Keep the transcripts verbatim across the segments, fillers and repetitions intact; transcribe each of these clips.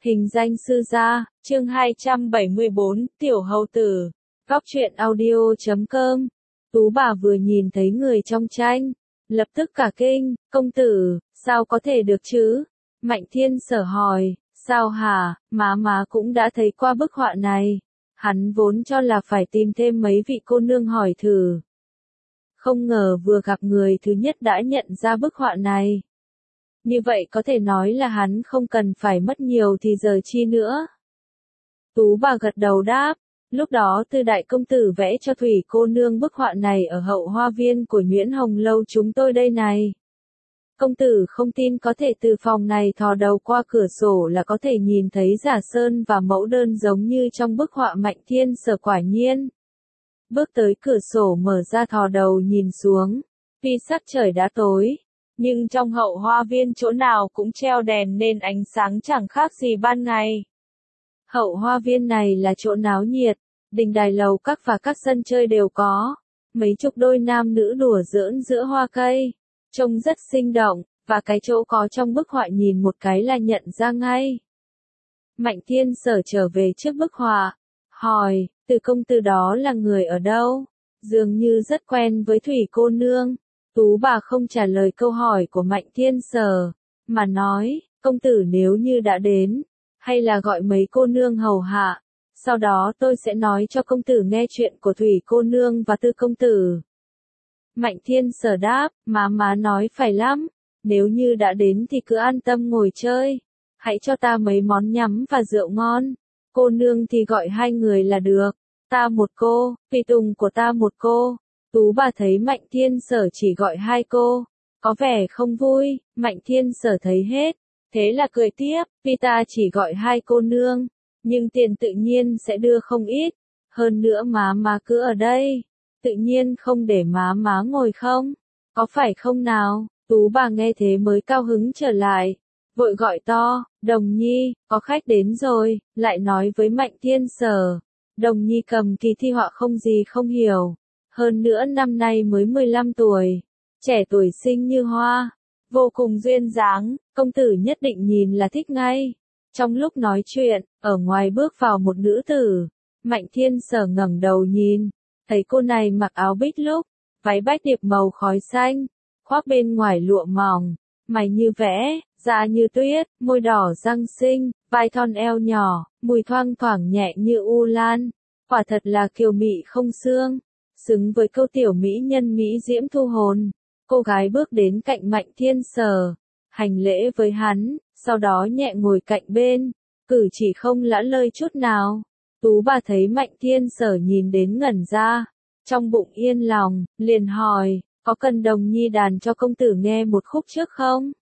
Hình danh sư gia, chương hai trăm bảy mươi bốn, Tiểu Hầu Tử. Góc truyện audio chấm com. Tú bà vừa nhìn thấy người trong tranh, lập tức cả kinh, công tử, sao có thể được chứ? Mạnh Thiên Sở hỏi, sao hả, má má cũng đã thấy qua bức họa này. Hắn vốn cho là phải tìm thêm mấy vị cô nương hỏi thử. Không ngờ vừa gặp người thứ nhất đã nhận ra bức họa này. Như vậy có thể nói là hắn không cần phải mất nhiều thì giờ chi nữa. Tú bà gật đầu đáp, lúc đó Tư đại công tử vẽ cho Thủy cô nương bức họa này ở hậu hoa viên của Nguyễn Hồng Lâu chúng tôi đây này. Công tử không tin có thể từ phòng này thò đầu qua cửa sổ là có thể nhìn thấy giả sơn và mẫu đơn giống như trong bức họa. Mạnh Thiên Sở quả nhiên. Bước tới cửa sổ mở ra thò đầu nhìn xuống, vì sắc trời đã tối. Nhưng trong hậu hoa viên chỗ nào cũng treo đèn nên ánh sáng chẳng khác gì ban ngày. Hậu hoa viên này là chỗ náo nhiệt, đình đài lầu các và các sân chơi đều có. Mấy chục đôi nam nữ đùa giỡn giữa hoa cây, trông rất sinh động, và cái chỗ có trong bức họa nhìn một cái là nhận ra ngay. Mạnh Thiên Sở trở về trước bức họa, hỏi, Từ công tử đó là người ở đâu? Dường như rất quen với Thủy cô nương. Tú bà không trả lời câu hỏi của Mạnh Thiên Sở, mà nói, công tử nếu như đã đến, hay là gọi mấy cô nương hầu hạ, sau đó tôi sẽ nói cho công tử nghe chuyện của Thủy cô nương và Tư công tử. Mạnh Thiên Sở đáp, má má nói phải lắm, nếu như đã đến thì cứ an tâm ngồi chơi, hãy cho ta mấy món nhắm và rượu ngon, cô nương thì gọi hai người là được, ta một cô, tùy tùng của ta một cô. Tú bà thấy Mạnh Thiên Sở chỉ gọi hai cô, có vẻ không vui. Mạnh Thiên Sở thấy hết, thế là cười tiếp, vì ta chỉ gọi hai cô nương, nhưng tiền tự nhiên sẽ đưa không ít, hơn nữa má má cứ ở đây, tự nhiên không để má má ngồi không, có phải không nào? Tú bà nghe thế mới cao hứng trở lại, vội gọi to, Đồng Nhi, có khách đến rồi, lại nói với Mạnh Thiên Sở. Đồng Nhi cầm kỳ thi họa không gì không hiểu. Hơn nữa năm nay mới mười lăm tuổi, trẻ tuổi xinh như hoa, vô cùng duyên dáng, công tử nhất định nhìn là thích ngay. Trong lúc nói chuyện, ở ngoài bước vào một nữ tử, Mạnh Thiên Sở ngẩng đầu nhìn, thấy cô này mặc áo bích lúc, váy bách điệp màu khói xanh, khoác bên ngoài lụa mỏng, mày như vẽ, da như tuyết, môi đỏ răng xinh, vai thon eo nhỏ, mùi thoang thoảng nhẹ như u lan, quả thật là kiều mị không xương. Xứng với câu tiểu mỹ nhân mỹ diễm thu hồn, cô gái bước đến cạnh Mạnh Thiên Sở, hành lễ với hắn, sau đó nhẹ ngồi cạnh bên, cử chỉ không lã lơi chút nào. Tú bà thấy Mạnh Thiên Sở nhìn đến ngẩn ra, trong bụng yên lòng, liền hỏi, có cần Đồng Nhi đàn cho công tử nghe một khúc trước không?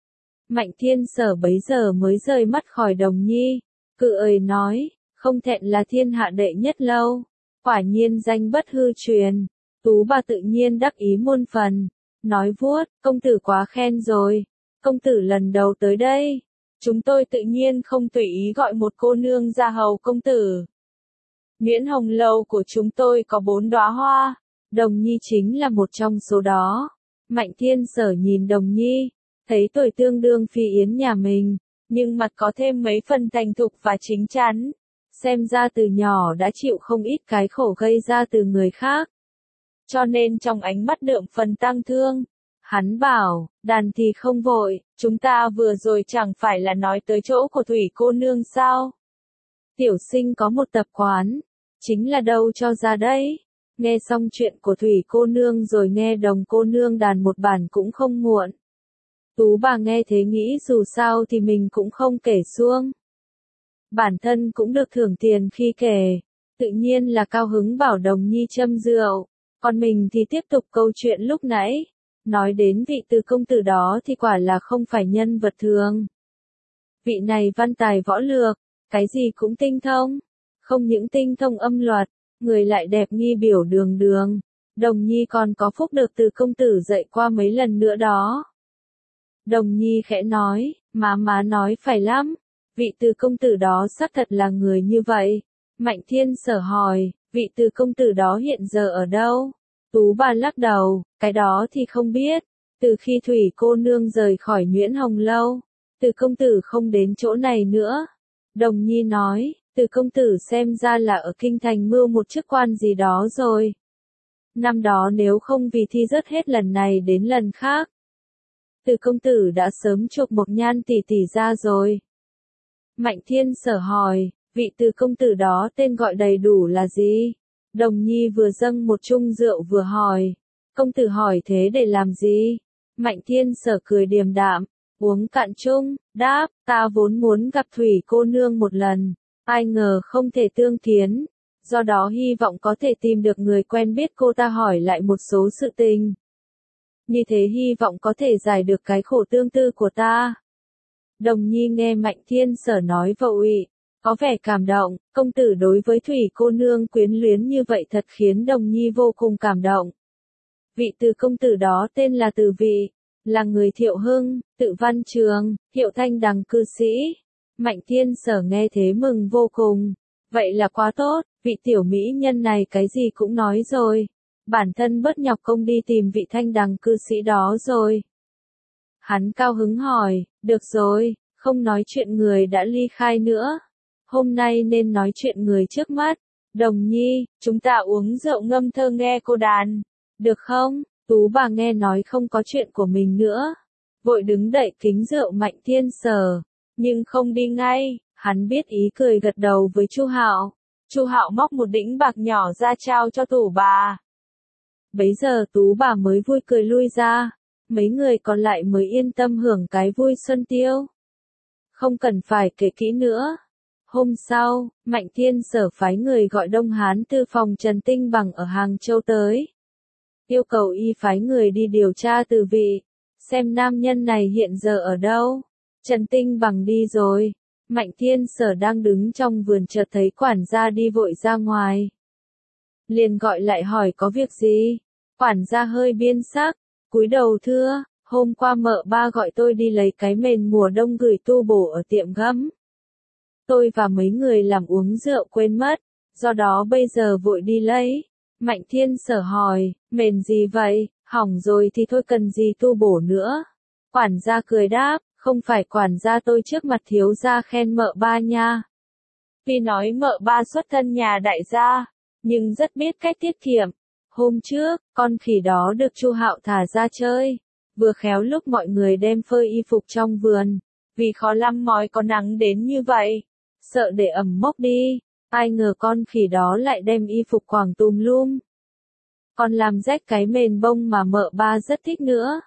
Mạnh Thiên Sở bấy giờ mới rời mắt khỏi Đồng Nhi, cự ời nói, không thẹn là thiên hạ đệ nhất lâu. Quả nhiên danh bất hư truyền. Tú bà tự nhiên đắc ý muôn phần, nói vuốt, công tử quá khen rồi, công tử lần đầu tới đây, chúng tôi tự nhiên không tùy ý gọi một cô nương ra hầu công tử. Nguyễn Hồng Lâu của chúng tôi có bốn đóa hoa, Đồng Nhi chính là một trong số đó. Mạnh Thiên Sở nhìn Đồng Nhi, thấy tuổi tương đương Phi Yến nhà mình, nhưng mặt có thêm mấy phần thành thục và chính chắn. Xem ra từ nhỏ đã chịu không ít cái khổ gây ra từ người khác. Cho nên trong ánh mắt đượm phần tang thương, hắn bảo, đàn thì không vội, chúng ta vừa rồi chẳng phải là nói tới chỗ của Thủy cô nương sao? Tiểu sinh có một tập quán, chính là đâu cho ra đấy. Nghe xong chuyện của Thủy cô nương rồi nghe Đồng cô nương đàn một bản cũng không muộn. Tú bà nghe thế nghĩ dù sao thì mình cũng không kể xuông. Bản thân cũng được thưởng tiền khi kể, tự nhiên là cao hứng bảo Đồng Nhi châm rượu, còn mình thì tiếp tục câu chuyện lúc nãy, nói đến vị Từ công tử đó thì quả là không phải nhân vật thường. Vị này văn tài võ lược, cái gì cũng tinh thông, không những tinh thông âm luật, người lại đẹp nghi biểu đường đường, Đồng Nhi còn có phúc được Từ công tử dạy qua mấy lần nữa đó. Đồng Nhi khẽ nói, má má nói phải lắm. Vị Từ công tử đó xác thật là người như vậy. Mạnh Thiên Sở hỏi, vị Từ công tử đó hiện giờ ở đâu? Tú bà lắc đầu, cái đó thì không biết. Từ khi Thủy cô nương rời khỏi Nguyễn Hồng Lâu, Từ công tử không đến chỗ này nữa. Đồng Nhi nói, Từ công tử xem ra là ở kinh thành mưu một chức quan gì đó rồi. Năm đó nếu không vì thi rớt hết lần này đến lần khác. Từ công tử đã sớm chuộc một nhan tỷ tỷ ra rồi. Mạnh Thiên Sở hỏi, vị Từ công tử đó tên gọi đầy đủ là gì? Đồng Nhi vừa dâng một chung rượu vừa hỏi, công tử hỏi thế để làm gì? Mạnh Thiên Sở cười điềm đạm, uống cạn chung, đáp, ta vốn muốn gặp Thủy cô nương một lần, ai ngờ không thể tương kiến, do đó hy vọng có thể tìm được người quen biết cô ta hỏi lại một số sự tình. Như thế hy vọng có thể giải được cái khổ tương tư của ta. Đồng Nhi nghe Mạnh Thiên Sở nói vậy, có vẻ cảm động, công tử đối với Thủy cô nương quyến luyến như vậy thật khiến Đồng Nhi vô cùng cảm động. Vị Từ công tử đó tên là Từ Vị, là người Thiệu Hưng, tự văn trường, Thiệu Thanh Đằng cư sĩ. Mạnh Thiên Sở nghe thế mừng vô cùng. Vậy là quá tốt, vị tiểu mỹ nhân này cái gì cũng nói rồi. Bản thân bớt nhọc công đi tìm vị Thanh Đằng cư sĩ đó rồi. Hắn cao hứng hỏi, được rồi, không nói chuyện người đã ly khai nữa. Hôm nay nên nói chuyện người trước mắt. Đồng Nhi, chúng ta uống rượu ngâm thơ nghe cô đàn. Được không? Tú bà nghe nói không có chuyện của mình nữa. Vội đứng dậy kính rượu Mạnh Thiên Sở. Nhưng không đi ngay, hắn biết ý cười gật đầu với Chu Hạo. Chu Hạo móc một đĩnh bạc nhỏ ra trao cho Tú bà. Bấy giờ Tú bà mới vui cười lui ra. Mấy người còn lại mới yên tâm hưởng cái vui xuân tiêu. Không cần phải kể kỹ nữa. Hôm sau, Mạnh Thiên Sở phái người gọi Đông Hán Tư phòng Trần Tinh Bằng ở Hàng Châu tới. Yêu cầu y phái người đi điều tra Từ Vị, xem nam nhân này hiện giờ ở đâu. Trần Tinh Bằng đi rồi. Mạnh Thiên Sở đang đứng trong vườn chợt thấy quản gia đi vội ra ngoài. Liền gọi lại hỏi có việc gì. Quản gia hơi biên sắc, cúi đầu thưa, hôm qua mợ ba gọi tôi đi lấy cái mền mùa đông gửi tu bổ ở tiệm gấm. Tôi và mấy người làm uống rượu quên mất, do đó bây giờ vội đi lấy. Mạnh Thiên Sở hỏi, mền gì vậy, hỏng rồi thì thôi cần gì tu bổ nữa. Quản gia cười đáp, không phải quản gia tôi trước mặt thiếu gia khen mợ ba nha. Vì nói mợ ba xuất thân nhà đại gia, nhưng rất biết cách tiết kiệm. Hôm trước, con khỉ đó được Chu Hạo thả ra chơi, vừa khéo lúc mọi người đem phơi y phục trong vườn, vì khó lắm mói có nắng đến như vậy, sợ để ẩm mốc đi, ai ngờ con khỉ đó lại đem y phục quàng tùm lum. Còn làm rách cái mền bông mà mợ ba rất thích nữa.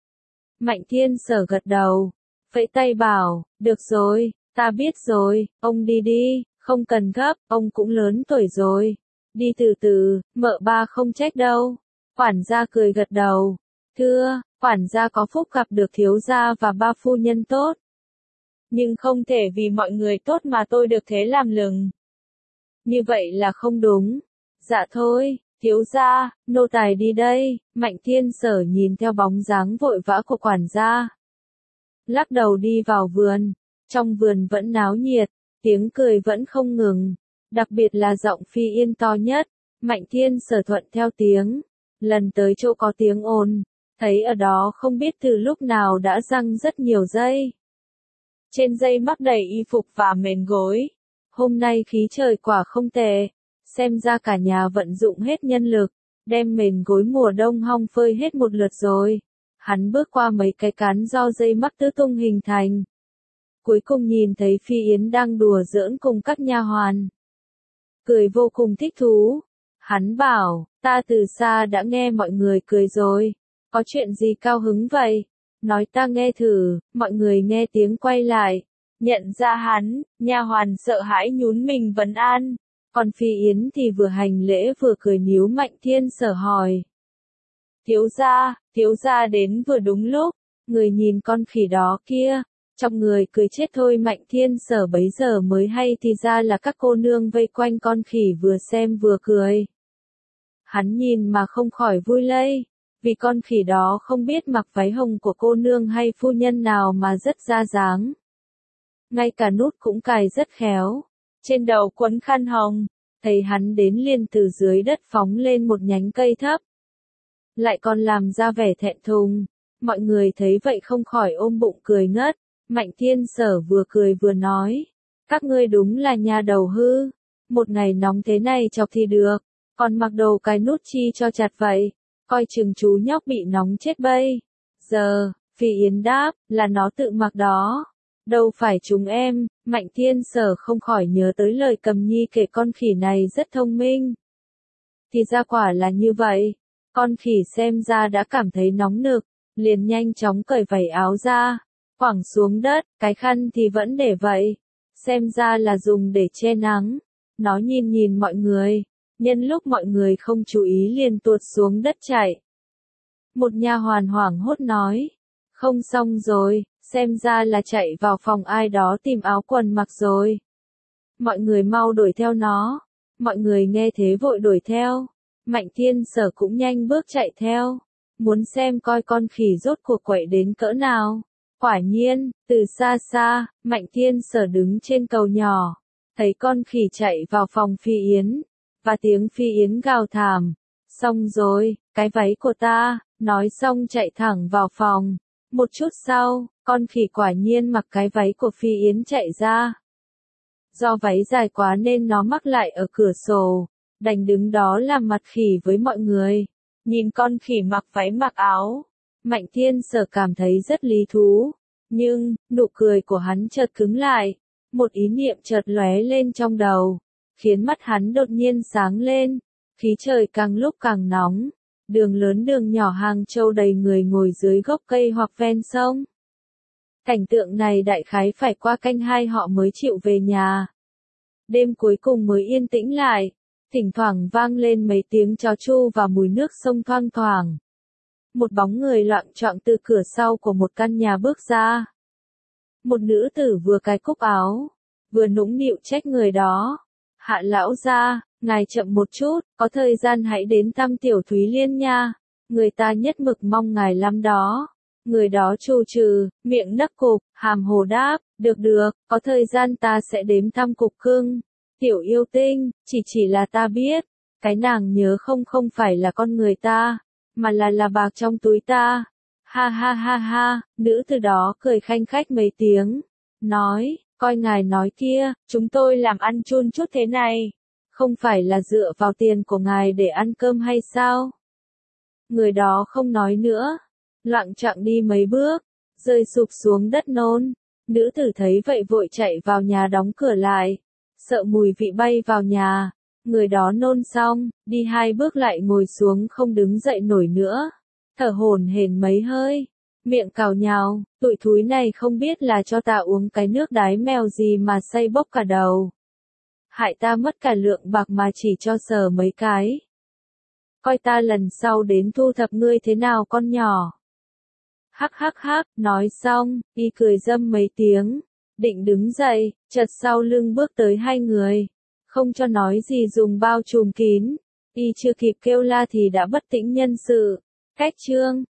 Mạnh Thiên Sở gật đầu, vẫy tay bảo, được rồi, ta biết rồi, ông đi đi, không cần gấp, ông cũng lớn tuổi rồi. Đi từ từ, mợ ba không trách đâu. Quản gia cười gật đầu. Thưa, quản gia có phúc gặp được thiếu gia và ba phu nhân tốt. Nhưng không thể vì mọi người tốt mà tôi được thế làm lừng. Như vậy là không đúng. Dạ thôi, thiếu gia, nô tài đi đây. Mạnh Thiên Sở nhìn theo bóng dáng vội vã của quản gia. Lắc đầu đi vào vườn. Trong vườn vẫn náo nhiệt, tiếng cười vẫn không ngừng. Đặc biệt là giọng Phi Yên to nhất. Mạnh Thiên Sở thuận theo tiếng. Lần tới chỗ có tiếng ồn, thấy ở đó không biết từ lúc nào đã răng rất nhiều dây. Trên dây mắc đầy y phục và mền gối. Hôm nay khí trời quả không tệ. Xem ra cả nhà vận dụng hết nhân lực, đem mền gối mùa đông hong phơi hết một lượt rồi. Hắn bước qua mấy cái cán do dây mắc tứ tung hình thành. Cuối cùng nhìn thấy Phi Yến đang đùa giỡn cùng các nha hoàn. Cười vô cùng thích thú. Hắn bảo, ta từ xa đã nghe mọi người cười rồi. Có chuyện gì cao hứng vậy? Nói ta nghe thử. Mọi người nghe tiếng quay lại. Nhận ra hắn, nha hoàn sợ hãi nhún mình vấn an. Còn Phi Yến thì vừa hành lễ vừa cười níu Mạnh Thiên Sở hỏi. Thiếu gia, thiếu gia đến vừa đúng lúc. Người nhìn con khỉ đó kia. Trong người cười chết thôi. Mạnh Thiên Sở bấy giờ mới hay thì ra là các cô nương vây quanh con khỉ vừa xem vừa cười. Hắn nhìn mà không khỏi vui lây, vì con khỉ đó không biết mặc váy hồng của cô nương hay phu nhân nào mà rất ra dáng. Ngay cả nút cũng cài rất khéo, trên đầu quấn khăn hồng, thấy hắn đến liền từ dưới đất phóng lên một nhánh cây thấp. Lại còn làm ra vẻ thẹn thùng, mọi người thấy vậy không khỏi ôm bụng cười ngất. Mạnh Thiên Sở vừa cười vừa nói, Các ngươi đúng là nhà đầu hư. Một ngày nóng thế này chọc thì được, còn mặc đồ cái nút chi cho chặt vậy, coi chừng chú nhóc bị nóng chết bây. Giờ, Phi Yến đáp, là nó tự mặc đó. Đâu phải chúng em. Mạnh Thiên Sở không khỏi nhớ tới lời Cầm Nhi kể con khỉ này rất thông minh. Thì ra quả là như vậy. Con khỉ xem ra đã cảm thấy nóng nực, liền nhanh chóng cởi vảy áo ra, quẳng xuống đất, cái khăn thì vẫn để vậy. Xem ra là dùng để che nắng. Nó nhìn nhìn mọi người, nhân lúc mọi người không chú ý liền tuột xuống đất chạy. Một nha hoàn hoảng hốt nói, không xong rồi, xem ra là chạy vào phòng ai đó tìm áo quần mặc rồi. Mọi người mau đuổi theo nó. Mọi người nghe thế vội đuổi theo. Mạnh Thiên Sở cũng nhanh bước chạy theo, muốn xem coi con khỉ rốt cuộc quậy đến cỡ nào. Quả nhiên, từ xa xa, Mạnh Thiên Sở đứng trên cầu nhỏ, thấy con khỉ chạy vào phòng Phi Yến, và tiếng Phi Yến gào thảm. Xong rồi, cái váy của ta, nói xong chạy thẳng vào phòng. Một chút sau, con khỉ quả nhiên mặc cái váy của Phi Yến chạy ra. Do váy dài quá nên nó mắc lại ở cửa sổ, đành đứng đó làm mặt khỉ với mọi người. Nhìn con khỉ mặc váy mặc áo, Mạnh Thiên Sở cảm thấy rất lý thú, nhưng, nụ cười của hắn chợt cứng lại. Một ý niệm chợt lóe lên trong đầu, khiến mắt hắn đột nhiên sáng lên. Khí trời càng lúc càng nóng, đường lớn đường nhỏ Hàng Châu đầy người ngồi dưới gốc cây hoặc ven sông. Cảnh tượng này đại khái phải qua canh hai họ mới chịu về nhà. Đêm cuối cùng mới yên tĩnh lại, thỉnh thoảng vang lên mấy tiếng chó tru và mùi nước sông thoang thoảng. Một bóng người loạng choạng từ cửa sau của một căn nhà bước ra. Một nữ tử vừa cài cúc áo, vừa nũng nịu trách người đó. Hạ lão gia, ngài chậm một chút, có thời gian hãy đến thăm Tiểu Thúy Liên nha. Người ta nhất mực mong ngài lắm đó. Người đó trù trừ, miệng nấc cục, hàm hồ đáp, được được, có thời gian ta sẽ đến thăm cục cưng. Tiểu yêu tinh, chỉ chỉ là ta biết, cái nàng nhớ không không phải là con người ta, mà là là bạc trong túi ta. Ha ha ha ha, nữ từ đó cười khanh khách mấy tiếng, nói, coi ngài nói kia, chúng tôi làm ăn chun chút thế này, không phải là dựa vào tiền của ngài để ăn cơm hay sao? Người đó không nói nữa, loạng choạng đi mấy bước, rơi sụp xuống đất nôn. Nữ tử thấy vậy vội chạy vào nhà đóng cửa lại, sợ mùi vị bay vào nhà. Người đó nôn xong, đi hai bước lại ngồi xuống không đứng dậy nổi nữa, thở hổn hển mấy hơi, miệng cào nhào, tụi thúi này không biết là cho ta uống cái nước đái mèo gì mà say bốc cả đầu. Hại ta mất cả lượng bạc mà chỉ cho sờ mấy cái. Coi ta lần sau đến thu thập ngươi thế nào con nhỏ. Hắc hắc hắc, nói xong, y cười dâm mấy tiếng, định đứng dậy, chợt sau lưng bước tới hai người, không cho nói gì dùng bao trùm kín, y chưa kịp kêu la thì đã bất tĩnh nhân sự. Cách chương